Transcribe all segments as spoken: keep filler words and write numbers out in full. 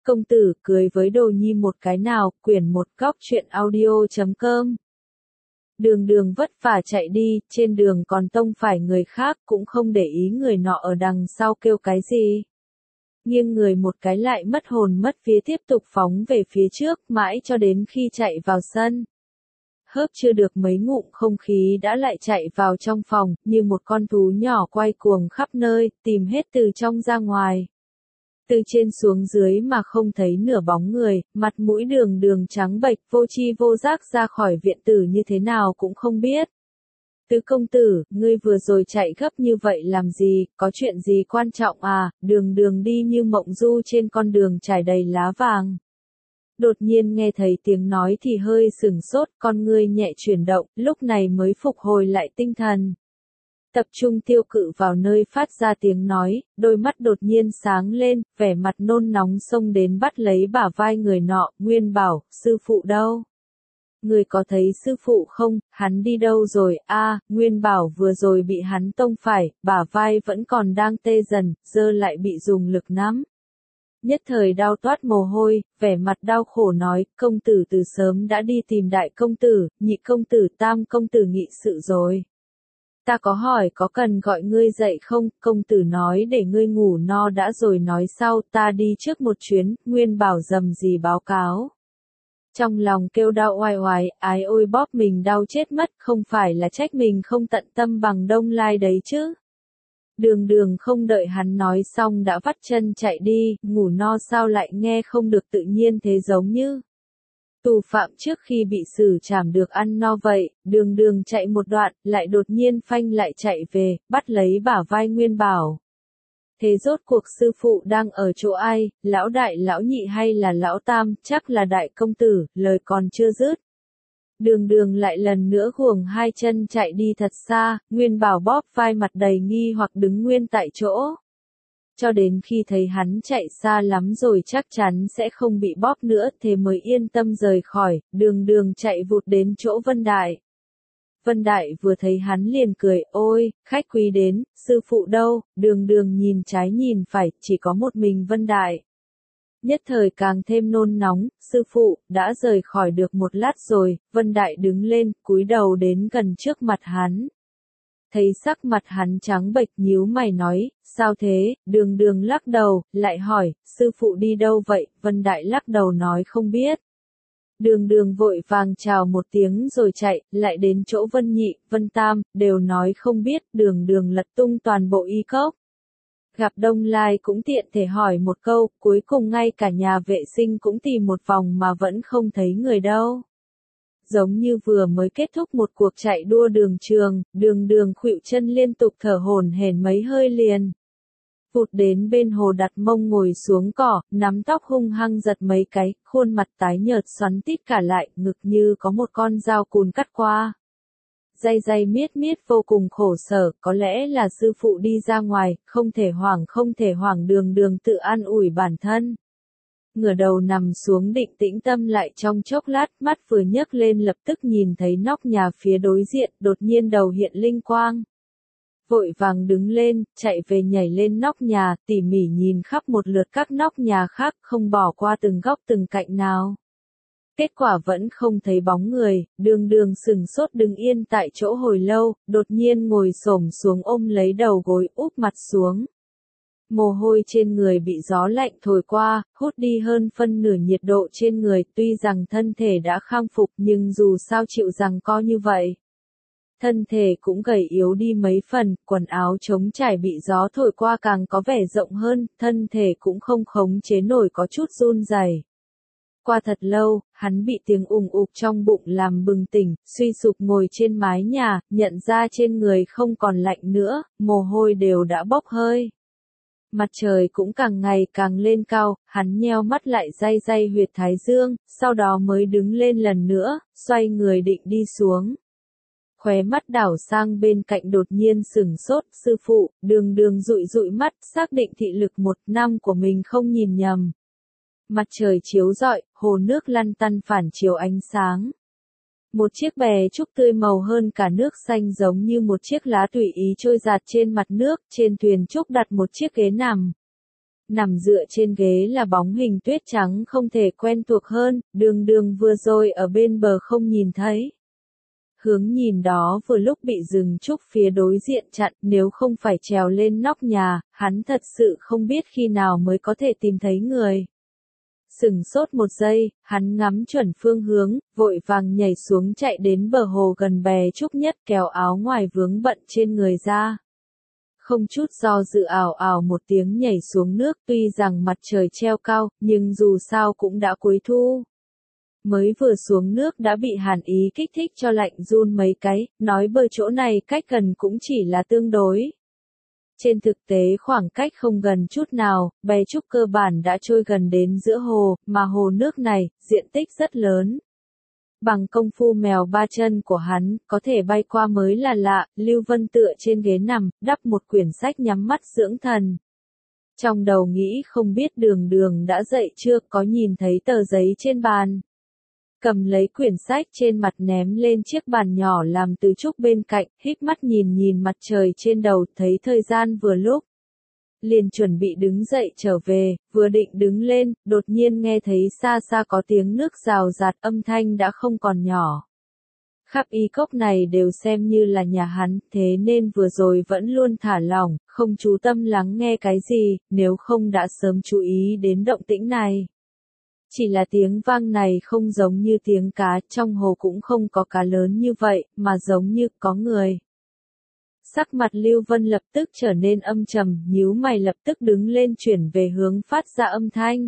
Công tử cười với đồ nhi một cái nào, quyển một góc truyện audio chấm com. Đường đường vất vả chạy đi, trên đường còn tông phải người khác, cũng không để ý người nọ ở đằng sau kêu cái gì. Nghiêng người một cái lại mất hồn mất vía tiếp tục phóng về phía trước, mãi cho đến khi chạy vào sân. Hớp chưa được mấy ngụm không khí đã lại chạy vào trong phòng, như một con thú nhỏ quay cuồng khắp nơi, tìm hết từ trong ra ngoài. Từ trên xuống dưới mà không thấy nửa bóng người, mặt mũi đường đường trắng bệch vô chi vô giác ra khỏi viện tử như thế nào cũng không biết. Tứ công tử, ngươi vừa rồi chạy gấp như vậy làm gì, có chuyện gì quan trọng à, đường đường đi như mộng du trên con đường trải đầy lá vàng. Đột nhiên nghe thấy tiếng nói thì hơi sửng sốt, con ngươi nhẹ chuyển động, lúc này mới phục hồi lại tinh thần. Tập trung tiêu cự vào nơi phát ra tiếng nói, đôi mắt đột nhiên sáng lên, vẻ mặt nôn nóng xông đến bắt lấy bả vai người nọ, Nguyên bảo, sư phụ đâu? Người có thấy sư phụ không, hắn đi đâu rồi, a à, Nguyên bảo vừa rồi bị hắn tông phải, bả vai vẫn còn đang tê dần, giờ lại bị dùng lực nắm. Nhất thời đau toát mồ hôi, vẻ mặt đau khổ nói, công tử từ sớm đã đi tìm đại công tử, nhị công tử tam công tử nghị sự rồi. Ta có hỏi có cần gọi ngươi dậy không, công tử nói để ngươi ngủ no đã rồi nói sau, ta đi trước một chuyến, Nguyên bảo dầm gì báo cáo. Trong lòng kêu đau oai oái, ái ôi bóp mình đau chết mất, không phải là trách mình không tận tâm bằng Đông Lai đấy chứ. Đường đường không đợi hắn nói xong đã vắt chân chạy đi, ngủ no sao lại nghe không được tự nhiên thế giống như. Tù phạm trước khi bị xử trảm được ăn no vậy, đường đường chạy một đoạn, lại đột nhiên phanh lại chạy về, bắt lấy bả vai Nguyên bảo. Thế rốt cuộc sư phụ đang ở chỗ ai, lão đại lão nhị hay là lão tam, chắc là đại công tử, lời còn chưa dứt. Đường đường lại lần nữa guồng hai chân chạy đi thật xa, Nguyên bảo bóp vai mặt đầy nghi hoặc đứng nguyên tại chỗ. Cho đến khi thấy hắn chạy xa lắm rồi chắc chắn sẽ không bị bóp nữa thế mới yên tâm rời khỏi, đường đường chạy vụt đến chỗ Vân Đại. Vân Đại vừa thấy hắn liền cười, ôi, khách quý đến, sư phụ đâu, đường đường nhìn trái nhìn phải, chỉ có một mình Vân Đại. Nhất thời càng thêm nôn nóng, sư phụ, đã rời khỏi được một lát rồi, Vân Đại đứng lên, cúi đầu đến gần trước mặt hắn. Thấy sắc mặt hắn trắng bệch nhíu mày nói, sao thế, đường đường lắc đầu, lại hỏi, sư phụ đi đâu vậy, Vân Đại lắc đầu nói không biết. Đường đường vội vàng chào một tiếng rồi chạy, lại đến chỗ Vân Nhị, Vân Tam, đều nói không biết, đường đường lật tung toàn bộ y cốc. Gặp Đông Lai cũng tiện thể hỏi một câu, cuối cùng ngay cả nhà vệ sinh cũng tìm một vòng mà vẫn không thấy người đâu. Giống như vừa mới kết thúc một cuộc chạy đua đường trường, đường đường khuỵu chân liên tục thở hổn hển mấy hơi liền. Vụt đến bên hồ đặt mông ngồi xuống cỏ, nắm tóc hung hăng giật mấy cái, khuôn mặt tái nhợt xoắn tít cả lại, ngực như có một con dao cùn cắt qua. Day day miết miết vô cùng khổ sở, có lẽ là sư phụ đi ra ngoài, không thể hoảng không thể hoảng đường đường tự an ủi bản thân. Ngửa đầu nằm xuống định tĩnh tâm lại trong chốc lát, mắt vừa nhấc lên lập tức nhìn thấy nóc nhà phía đối diện, đột nhiên đầu hiện linh quang. Vội vàng đứng lên, chạy về nhảy lên nóc nhà, tỉ mỉ nhìn khắp một lượt các nóc nhà khác, không bỏ qua từng góc từng cạnh nào. Kết quả vẫn không thấy bóng người, đường đường sừng sốt đứng yên tại chỗ hồi lâu, đột nhiên ngồi xổm xuống ôm lấy đầu gối úp mặt xuống. Mồ hôi trên người bị gió lạnh thổi qua, hút đi hơn phân nửa nhiệt độ trên người, tuy rằng thân thể đã khang phục nhưng dù sao chịu rằng co như vậy. Thân thể cũng gầy yếu đi mấy phần, quần áo trống trải bị gió thổi qua càng có vẻ rộng hơn, thân thể cũng không khống chế nổi có chút run rẩy. Qua thật lâu, hắn bị tiếng ùng ục trong bụng làm bừng tỉnh, suy sụp ngồi trên mái nhà, nhận ra trên người không còn lạnh nữa, mồ hôi đều đã bốc hơi. Mặt trời cũng càng ngày càng lên cao, hắn nheo mắt lại day day huyệt thái dương, sau đó mới đứng lên lần nữa, xoay người định đi xuống. Khóe mắt đảo sang bên cạnh đột nhiên sửng sốt, sư phụ, đường đường dụi dụi mắt, xác định thị lực một năm của mình không nhìn nhầm. Mặt trời chiếu rọi, hồ nước lăn tăn phản chiếu ánh sáng. Một chiếc bè trúc tươi màu hơn cả nước xanh giống như một chiếc lá tùy ý trôi dạt trên mặt nước, trên thuyền trúc đặt một chiếc ghế nằm. Nằm dựa trên ghế là bóng hình tuyết trắng không thể quen thuộc hơn, đường đường vừa rồi ở bên bờ không nhìn thấy. Hướng nhìn đó vừa lúc bị rừng trúc phía đối diện chặn, nếu không phải trèo lên nóc nhà, hắn thật sự không biết khi nào mới có thể tìm thấy người. Sừng sốt một giây, hắn ngắm chuẩn phương hướng, vội vàng nhảy xuống chạy đến bờ hồ gần bè trúc nhất kéo áo ngoài vướng bận trên người ra. Không chút do dự ảo ảo một tiếng nhảy xuống nước, tuy rằng mặt trời treo cao, nhưng dù sao cũng đã cuối thu. Mới vừa xuống nước đã bị hàn ý kích thích cho lạnh run mấy cái, nói bơi chỗ này cách gần cũng chỉ là tương đối. Trên thực tế khoảng cách không gần chút nào, bè trúc cơ bản đã trôi gần đến giữa hồ, mà hồ nước này, diện tích rất lớn. Bằng công phu mèo ba chân của hắn, có thể bay qua mới là lạ, Lưu Vân tựa trên ghế nằm, đắp một quyển sách nhắm mắt dưỡng thần. Trong đầu nghĩ không biết đường đường đã dậy chưa, có nhìn thấy tờ giấy trên bàn. Cầm lấy quyển sách trên mặt ném lên chiếc bàn nhỏ làm từ trúc bên cạnh, híp mắt nhìn nhìn mặt trời trên đầu, thấy thời gian vừa lúc. Liền chuẩn bị đứng dậy trở về, vừa định đứng lên, đột nhiên nghe thấy xa xa có tiếng nước rào rạt, âm thanh đã không còn nhỏ. Khắp y cốc này đều xem như là nhà hắn, thế nên vừa rồi vẫn luôn thả lỏng, không chú tâm lắng nghe cái gì, nếu không đã sớm chú ý đến động tĩnh này. Chỉ là tiếng vang này không giống như tiếng cá, trong hồ cũng không có cá lớn như vậy, mà giống như có người. Sắc mặt Lưu Vân lập tức trở nên âm trầm, nhíu mày lập tức đứng lên chuyển về hướng phát ra âm thanh.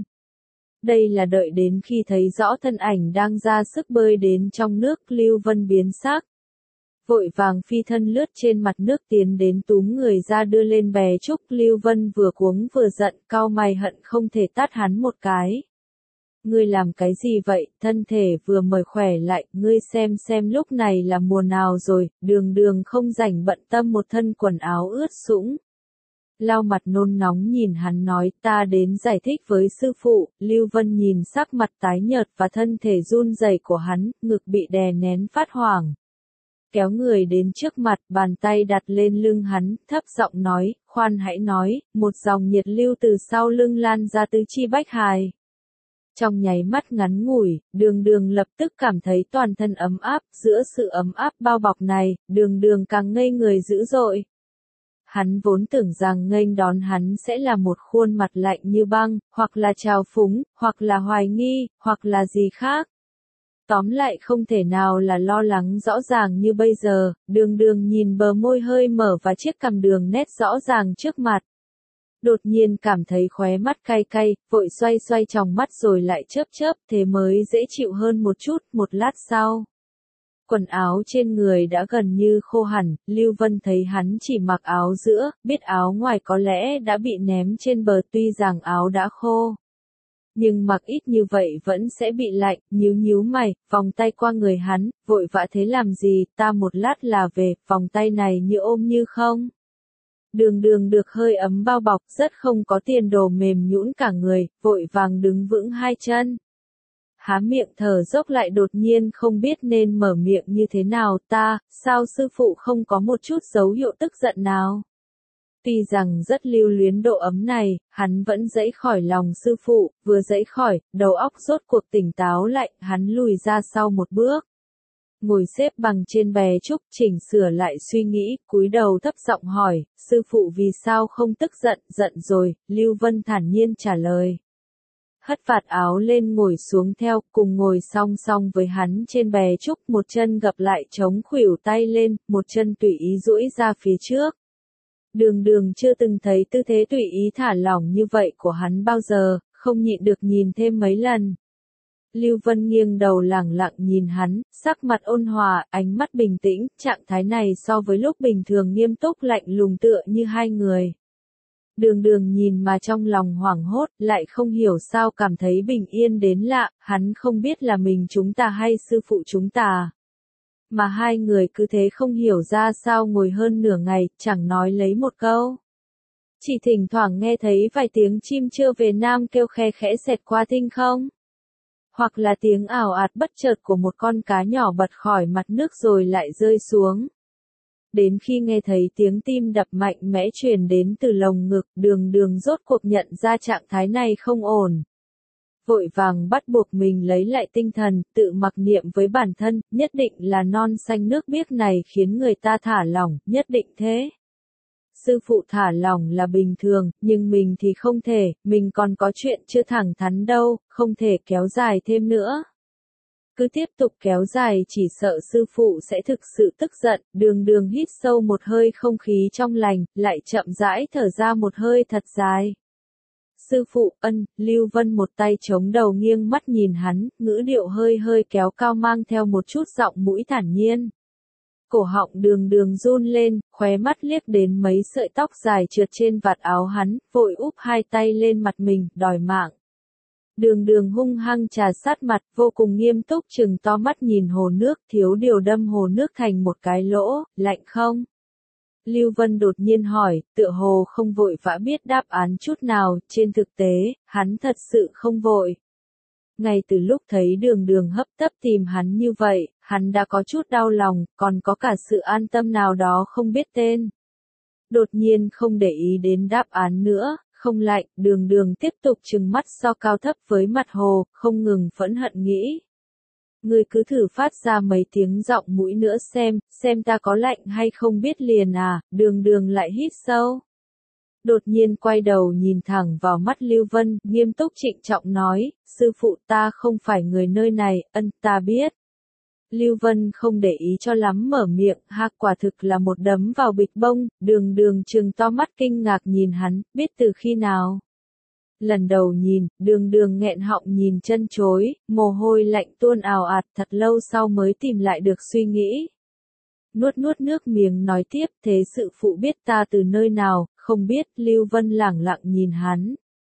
Đây là đợi đến khi thấy rõ thân ảnh đang ra sức bơi đến trong nước, Lưu Vân biến sắc. Vội vàng phi thân lướt trên mặt nước tiến đến túm người ra đưa lên bè trúc, Lưu Vân vừa cuống vừa giận, cau mày hận không thể tát hắn một cái. Ngươi làm cái gì vậy, thân thể vừa mới khỏe lại, ngươi xem xem lúc này là mùa nào rồi, đường đường không rảnh bận tâm một thân quần áo ướt sũng. Lau mặt nôn nóng nhìn hắn nói, ta đến giải thích với sư phụ. Lưu Vân nhìn sắc mặt tái nhợt và thân thể run rẩy của hắn, ngực bị đè nén phát hoảng. Kéo người đến trước mặt, bàn tay đặt lên lưng hắn, thấp giọng nói, khoan hãy nói, một dòng nhiệt lưu từ sau lưng lan ra tứ chi bách hài. Trong nháy mắt ngắn ngủi, đường đường lập tức cảm thấy toàn thân ấm áp, giữa sự ấm áp bao bọc này, đường đường càng ngây người dữ dội. Hắn vốn tưởng rằng nghênh đón hắn sẽ là một khuôn mặt lạnh như băng, hoặc là trào phúng, hoặc là hoài nghi, hoặc là gì khác. Tóm lại không thể nào là lo lắng rõ ràng như bây giờ, đường đường nhìn bờ môi hơi mở và chiếc cằm đường nét rõ ràng trước mặt. Đột nhiên cảm thấy khóe mắt cay cay, vội xoay xoay tròng mắt rồi lại chớp chớp, thế mới dễ chịu hơn một chút, một lát sau. Quần áo trên người đã gần như khô hẳn, Lưu Vân thấy hắn chỉ mặc áo giữa, biết áo ngoài có lẽ đã bị ném trên bờ tuy rằng áo đã khô. Nhưng mặc ít như vậy vẫn sẽ bị lạnh, nhíu nhíu mày, vòng tay qua người hắn, vội vã thế làm gì, ta một lát là về, vòng tay này như ôm như không. Đường đường được hơi ấm bao bọc, rất không có tiền đồ mềm nhũn cả người, vội vàng đứng vững hai chân. Há miệng thở dốc lại đột nhiên không biết nên mở miệng như thế nào, ta, sao sư phụ không có một chút dấu hiệu tức giận nào. Tuy rằng rất lưu luyến độ ấm này, hắn vẫn dãy khỏi lòng sư phụ, vừa dãy khỏi, đầu óc rốt cuộc tỉnh táo lại, hắn lùi ra sau một bước. Ngồi xếp bằng trên bè trúc, chỉnh sửa lại suy nghĩ, cúi đầu thấp giọng hỏi, sư phụ vì sao không tức giận, giận rồi, Lưu Vân thản nhiên trả lời. Hất vạt áo lên ngồi xuống theo, cùng ngồi song song với hắn trên bè trúc, một chân gập lại chống khuỷu tay lên, một chân tùy ý duỗi ra phía trước. Đường đường chưa từng thấy tư thế tùy ý thả lỏng như vậy của hắn bao giờ, không nhịn được nhìn thêm mấy lần. Lưu Vân nghiêng đầu lẳng lặng nhìn hắn, sắc mặt ôn hòa, ánh mắt bình tĩnh, trạng thái này so với lúc bình thường nghiêm túc lạnh lùng tựa như hai người. Đường đường nhìn mà trong lòng hoảng hốt, lại không hiểu sao cảm thấy bình yên đến lạ, hắn không biết là mình chúng ta hay sư phụ chúng ta. Mà hai người cứ thế không hiểu ra sao ngồi hơn nửa ngày, chẳng nói lấy một câu. Chỉ thỉnh thoảng nghe thấy vài tiếng chim chưa về Nam kêu khe khẽ xẹt qua thinh không. Hoặc là tiếng ào ạt bất chợt của một con cá nhỏ bật khỏi mặt nước rồi lại rơi xuống. Đến khi nghe thấy tiếng tim đập mạnh mẽ truyền đến từ lồng ngực, đường đường rốt cuộc nhận ra trạng thái này không ổn. Vội vàng bắt buộc mình lấy lại tinh thần, tự mặc niệm với bản thân, nhất định là non xanh nước biếc này khiến người ta thả lỏng, nhất định thế. Sư phụ thả lỏng là bình thường, nhưng mình thì không thể, mình còn có chuyện chưa thẳng thắn đâu, không thể kéo dài thêm nữa. Cứ tiếp tục kéo dài chỉ sợ sư phụ sẽ thực sự tức giận, đường đường hít sâu một hơi không khí trong lành, lại chậm rãi thở ra một hơi thật dài. Sư phụ, ân, Lưu Vân một tay chống đầu nghiêng mắt nhìn hắn, ngữ điệu hơi hơi kéo cao mang theo một chút giọng mũi thản nhiên. Cổ họng đường đường run lên, khóe mắt liếc đến mấy sợi tóc dài trượt trên vạt áo hắn, vội úp hai tay lên mặt mình, đòi mạng. Đường đường hung hăng trà sát mặt, vô cùng nghiêm túc chừng to mắt nhìn hồ nước, thiếu điều đâm hồ nước thành một cái lỗ, lạnh không? Lưu Vân đột nhiên hỏi, tựa hồ không vội vã biết đáp án chút nào, trên thực tế, hắn thật sự không vội. Ngay từ lúc thấy đường đường hấp tấp tìm hắn như vậy, hắn đã có chút đau lòng, còn có cả sự an tâm nào đó không biết tên. Đột nhiên không để ý đến đáp án nữa, không lạnh, đường đường tiếp tục trừng mắt so cao thấp với mặt hồ, không ngừng phẫn hận nghĩ. Ngươi cứ thử phát ra mấy tiếng giọng mũi nữa xem, xem ta có lạnh hay không biết liền à, đường đường lại hít sâu. Đột nhiên quay đầu nhìn thẳng vào mắt Lưu Vân, nghiêm túc trịnh trọng nói, sư phụ ta không phải người nơi này, ân ta biết. Lưu Vân không để ý cho lắm mở miệng, ha quả thực là một đấm vào bịch bông, đường đường trừng to mắt kinh ngạc nhìn hắn, biết từ khi nào. Lần đầu nhìn, đường đường nghẹn họng nhìn chân chối, mồ hôi lạnh tuôn ào ạt thật lâu sau mới tìm lại được suy nghĩ. Nuốt nuốt nước miếng nói tiếp, thế sự phụ biết ta từ nơi nào, không biết, Lưu Vân lẳng lặng nhìn hắn.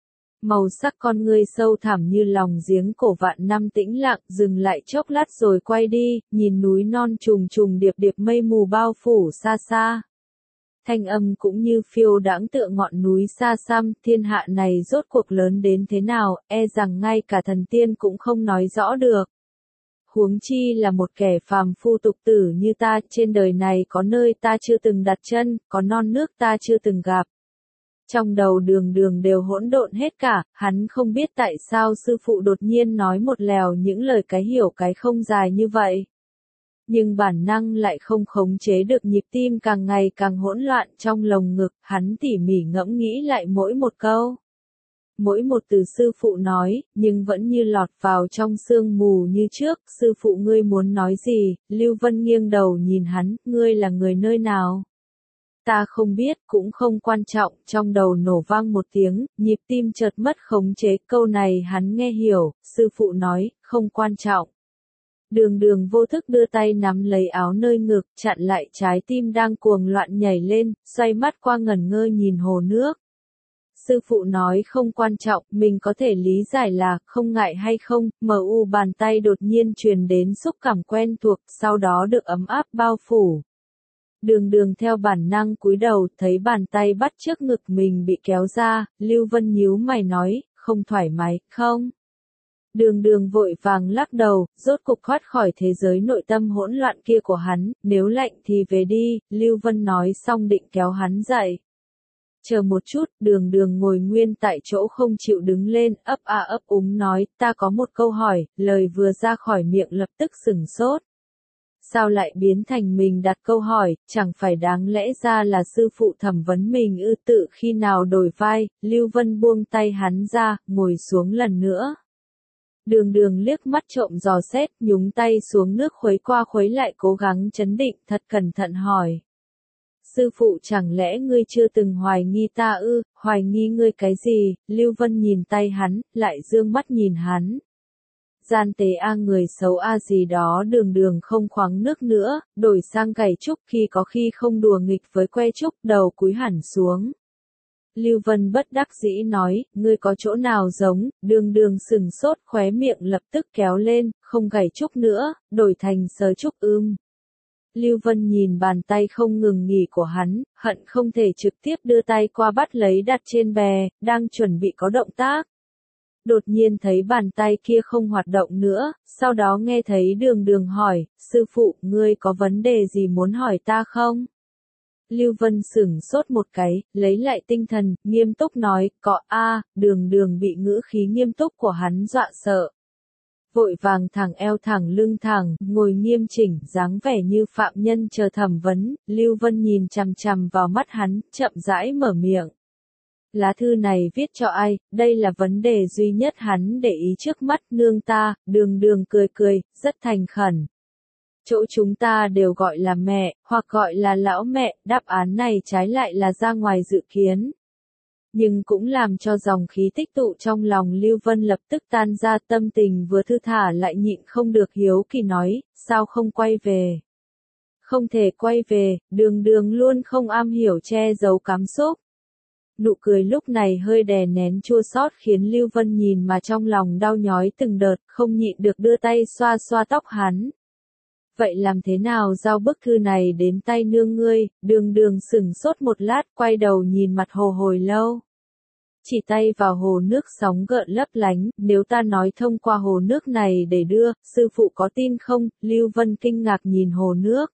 Màu sắc con ngươi sâu thẳm như lòng giếng cổ vạn năm tĩnh lặng, dừng lại chốc lát rồi quay đi, nhìn núi non trùng trùng điệp điệp mây mù bao phủ xa xa. Thanh âm cũng như phiêu đãng tựa ngọn núi xa xăm, thiên hạ này rốt cuộc lớn đến thế nào, e rằng ngay cả thần tiên cũng không nói rõ được. Huống chi là một kẻ phàm phu tục tử như ta, trên đời này có nơi ta chưa từng đặt chân, có non nước ta chưa từng gặp. Trong đầu đường đường đều hỗn độn hết cả, hắn không biết tại sao sư phụ đột nhiên nói một lèo những lời cái hiểu cái không dài như vậy. Nhưng bản năng lại không khống chế được nhịp tim càng ngày càng hỗn loạn trong lồng ngực, hắn tỉ mỉ ngẫm nghĩ lại mỗi một câu. Mỗi một từ sư phụ nói, nhưng vẫn như lọt vào trong sương mù như trước, sư phụ ngươi muốn nói gì, Lưu Vân nghiêng đầu nhìn hắn, ngươi là người nơi nào? Ta không biết, cũng không quan trọng, trong đầu nổ vang một tiếng, nhịp tim chợt mất khống chế, câu này hắn nghe hiểu, sư phụ nói, không quan trọng. Đường đường vô thức đưa tay nắm lấy áo nơi ngực, chặn lại trái tim đang cuồng loạn nhảy lên, xoay mắt qua ngẩn ngơ nhìn hồ nước. Sư phụ nói không quan trọng, mình có thể lý giải là, không ngại hay không, mờ u bàn tay đột nhiên truyền đến xúc cảm quen thuộc, sau đó được ấm áp bao phủ. Đường đường theo bản năng cúi đầu, thấy bàn tay bắt trước ngực mình bị kéo ra, Lưu Vân nhíu mày nói, không thoải mái, không? Đường đường vội vàng lắc đầu, rốt cục thoát khỏi thế giới nội tâm hỗn loạn kia của hắn, nếu lạnh thì về đi, Lưu Vân nói xong định kéo hắn dậy. Chờ một chút, đường đường ngồi nguyên tại chỗ không chịu đứng lên, ấp a ấp úng nói, ta có một câu hỏi, lời vừa ra khỏi miệng lập tức sửng sốt. Sao lại biến thành mình đặt câu hỏi, chẳng phải đáng lẽ ra là sư phụ thẩm vấn mình ư tự khi nào đổi vai, Lưu Vân buông tay hắn ra, ngồi xuống lần nữa. Đường đường liếc mắt trộm dò xét, nhúng tay xuống nước khuấy qua khuấy lại cố gắng chấn định, thật cẩn thận hỏi. Sư phụ chẳng lẽ ngươi chưa từng hoài nghi ta ư, hoài nghi ngươi cái gì, Lưu Vân nhìn tay hắn, lại dương mắt nhìn hắn. Gian tế a người xấu a gì đó đường đường không khoáng nước nữa, đổi sang cày trúc khi có khi không đùa nghịch với que trúc, đầu cúi hẳn xuống. Lưu Vân bất đắc dĩ nói, ngươi có chỗ nào giống, đường đường sừng sốt khóe miệng lập tức kéo lên, không gảy trúc nữa, đổi thành sờ trúc ưm. Lưu Vân nhìn bàn tay không ngừng nghỉ của hắn, hận không thể trực tiếp đưa tay qua bắt lấy đặt trên bè, đang chuẩn bị có động tác. Đột nhiên thấy bàn tay kia không hoạt động nữa, sau đó nghe thấy đường đường hỏi, sư phụ, ngươi có vấn đề gì muốn hỏi ta không? Lưu Vân sửng sốt một cái, lấy lại tinh thần, nghiêm túc nói, có a, đường đường bị ngữ khí nghiêm túc của hắn dọa sợ. Vội vàng thẳng eo thẳng lưng thẳng, ngồi nghiêm chỉnh, dáng vẻ như phạm nhân chờ thẩm vấn, Lưu Vân nhìn chằm chằm vào mắt hắn, chậm rãi mở miệng. Lá thư này viết cho ai, đây là vấn đề duy nhất hắn để ý trước mắt nương ta, đường đường cười cười, rất thành khẩn. Chỗ chúng ta đều gọi là mẹ, hoặc gọi là lão mẹ, đáp án này trái lại là ra ngoài dự kiến. Nhưng cũng làm cho dòng khí tích tụ trong lòng Lưu Vân lập tức tan ra, tâm tình vừa thư thả lại nhịn không được hiếu kỳ nói, sao không quay về? Không thể quay về, đường đường luôn không am hiểu che giấu cảm xúc. Nụ cười lúc này hơi đè nén chua xót khiến Lưu Vân nhìn mà trong lòng đau nhói từng đợt, không nhịn được đưa tay xoa xoa tóc hắn. Vậy làm thế nào giao bức thư này đến tay nương ngươi? Đường đường sửng sốt một lát, quay đầu nhìn mặt hồ hồi lâu. Chỉ tay vào hồ nước sóng gợn lấp lánh, nếu ta nói thông qua hồ nước này để đưa, sư phụ có tin không? Lưu Vân kinh ngạc nhìn hồ nước.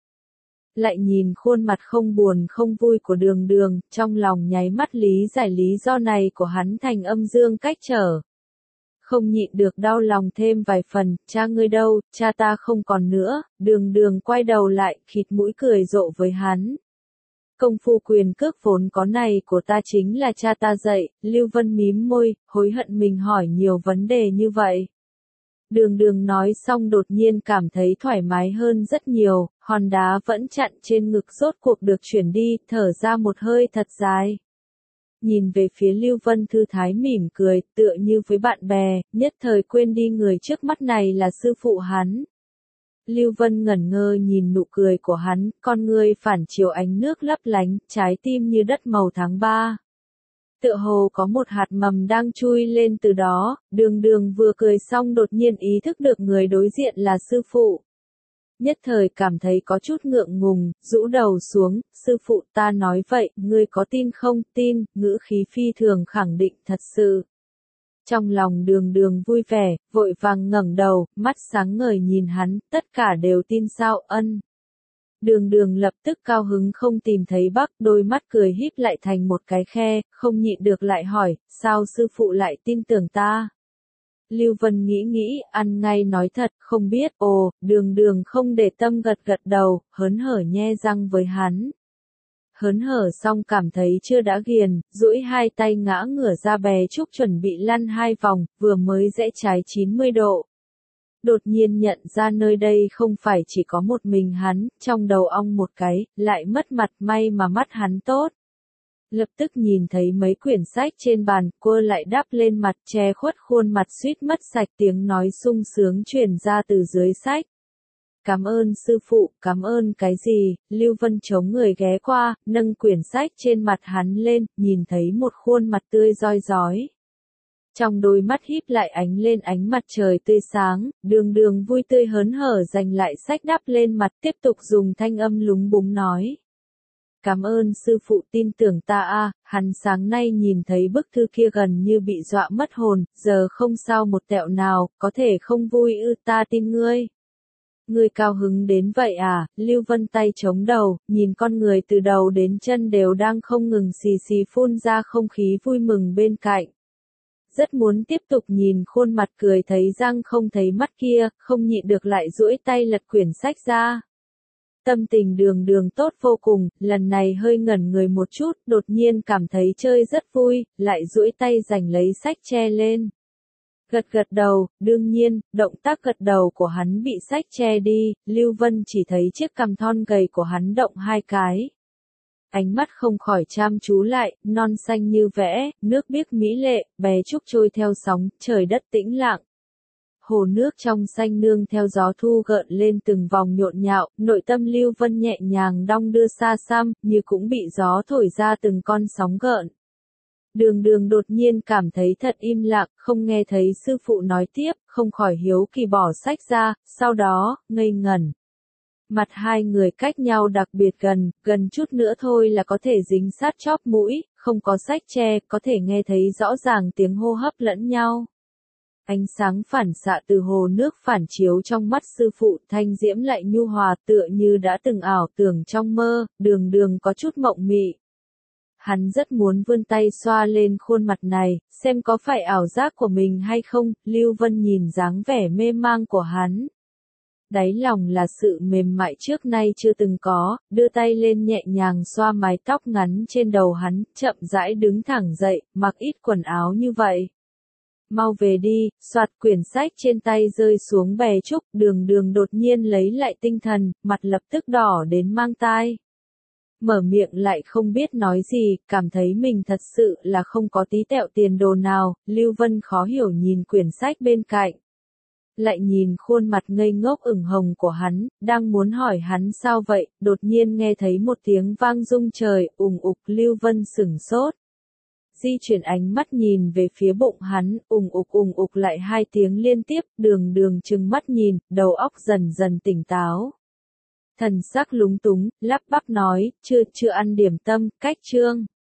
Lại nhìn khuôn mặt không buồn không vui của đường đường, trong lòng nháy mắt lý giải lý do này của hắn thành âm dương cách trở. Không nhịn được đau lòng thêm vài phần, cha ngươi đâu, cha ta không còn nữa, đường đường quay đầu lại, khịt mũi cười rộ với hắn. Công phu quyền cước vốn có này của ta chính là cha ta dạy, Lưu Vân mím môi, hối hận mình hỏi nhiều vấn đề như vậy. Đường đường nói xong đột nhiên cảm thấy thoải mái hơn rất nhiều, hòn đá vẫn chặn trên ngực rốt cuộc được chuyển đi, thở ra một hơi thật dài. Nhìn về phía Lưu Vân thư thái mỉm cười, tựa như với bạn bè, nhất thời quên đi người trước mắt này là sư phụ hắn. Lưu Vân ngẩn ngơ nhìn nụ cười của hắn, con ngươi phản chiếu ánh nước lấp lánh, trái tim như đất màu tháng ba. Tựa hồ có một hạt mầm đang chui lên từ đó, đường đường vừa cười xong đột nhiên ý thức được người đối diện là sư phụ. Nhất thời cảm thấy có chút ngượng ngùng, rũ đầu xuống, sư phụ ta nói vậy, ngươi có tin không? Tin, ngữ khí phi thường khẳng định thật sự. Trong lòng đường đường vui vẻ, vội vàng ngẩng đầu, mắt sáng ngời nhìn hắn, tất cả đều tin sao ân. Đường đường lập tức cao hứng không tìm thấy bắc, đôi mắt cười híp lại thành một cái khe, không nhịn được lại hỏi, sao sư phụ lại tin tưởng ta? Lưu Vân nghĩ nghĩ, ăn ngay nói thật, không biết, ồ, đường đường không để tâm gật gật đầu, hớn hở nhe răng với hắn. Hớn hở xong cảm thấy chưa đã ghiền, duỗi hai tay ngã ngửa ra bè trúc chuẩn bị lăn hai vòng, vừa mới rẽ trái chín mươi độ. Đột nhiên nhận ra nơi đây không phải chỉ có một mình hắn, trong đầu ong một cái, lại mất mặt may mà mắt hắn tốt. Lập tức nhìn thấy mấy quyển sách trên bàn, cô lại đắp lên mặt che khuất khuôn mặt suýt mất sạch, tiếng nói sung sướng truyền ra từ dưới sách. Cảm ơn sư phụ, cảm ơn cái gì? Lưu Vân chống người ghé qua, nâng quyển sách trên mặt hắn lên, nhìn thấy một khuôn mặt tươi roi rói. Trong đôi mắt híp lại ánh lên ánh mặt trời tươi sáng, đường đường vui tươi hớn hở giành lại sách đắp lên mặt, tiếp tục dùng thanh âm lúng búng nói. Cảm ơn sư phụ tin tưởng ta a, hắn sáng nay nhìn thấy bức thư kia gần như bị dọa mất hồn, giờ không sao một tẹo nào, có thể không vui ư, ta tin ngươi. Ngươi cao hứng đến vậy à? Lưu Vân tay chống đầu, nhìn con người từ đầu đến chân đều đang không ngừng xì xì phun ra không khí vui mừng bên cạnh. Rất muốn tiếp tục nhìn khuôn mặt cười thấy răng không thấy mắt kia, không nhịn được lại duỗi tay lật quyển sách ra. Tâm tình đường đường tốt vô cùng, lần này hơi ngẩn người một chút, đột nhiên cảm thấy chơi rất vui, lại duỗi tay giành lấy sách che lên. Gật gật đầu, đương nhiên, động tác gật đầu của hắn bị sách che đi, Lưu Vân chỉ thấy chiếc cằm thon gầy của hắn động hai cái. Ánh mắt không khỏi chăm chú lại, non xanh như vẽ, nước biếc mỹ lệ, bè trúc trôi theo sóng, trời đất tĩnh lặng. Hồ nước trong xanh nương theo gió thu gợn lên từng vòng nhộn nhạo, nội tâm Lưu Vân nhẹ nhàng đong đưa xa xăm, như cũng bị gió thổi ra từng con sóng gợn. Đường đường đột nhiên cảm thấy thật im lặng, không nghe thấy sư phụ nói tiếp, không khỏi hiếu kỳ bỏ sách ra, sau đó, ngây ngẩn. Mặt hai người cách nhau đặc biệt gần, gần chút nữa thôi là có thể dính sát chóp mũi, không có sách che, có thể nghe thấy rõ ràng tiếng hô hấp lẫn nhau. Ánh sáng phản xạ từ hồ nước phản chiếu trong mắt sư phụ thanh diễm lại nhu hòa tựa như đã từng ảo tưởng trong mơ, đường đường có chút mộng mị. Hắn rất muốn vươn tay xoa lên khuôn mặt này, xem có phải ảo giác của mình hay không, Lưu Vân nhìn dáng vẻ mê mang của hắn. Đáy lòng là sự mềm mại trước nay chưa từng có, đưa tay lên nhẹ nhàng xoa mái tóc ngắn trên đầu hắn, chậm rãi đứng thẳng dậy, mặc ít quần áo như vậy. Mau về đi, soạt quyển sách trên tay rơi xuống bè trúc, đường đường đột nhiên lấy lại tinh thần, mặt lập tức đỏ đến mang tai. Mở miệng lại không biết nói gì, cảm thấy mình thật sự là không có tí tẹo tiền đồ nào, Lưu Vân khó hiểu nhìn quyển sách bên cạnh. Lại nhìn khuôn mặt ngây ngốc ửng hồng của hắn, đang muốn hỏi hắn sao vậy, đột nhiên nghe thấy một tiếng vang rung trời, ùng ục, Lưu Vân sửng sốt. Di chuyển ánh mắt nhìn về phía bụng hắn, ùng ục ùng ục lại hai tiếng liên tiếp, đường đường trừng mắt nhìn, đầu óc dần dần tỉnh táo. Thần sắc lúng túng, lắp bắp nói, chưa chưa ăn điểm tâm, cách chương.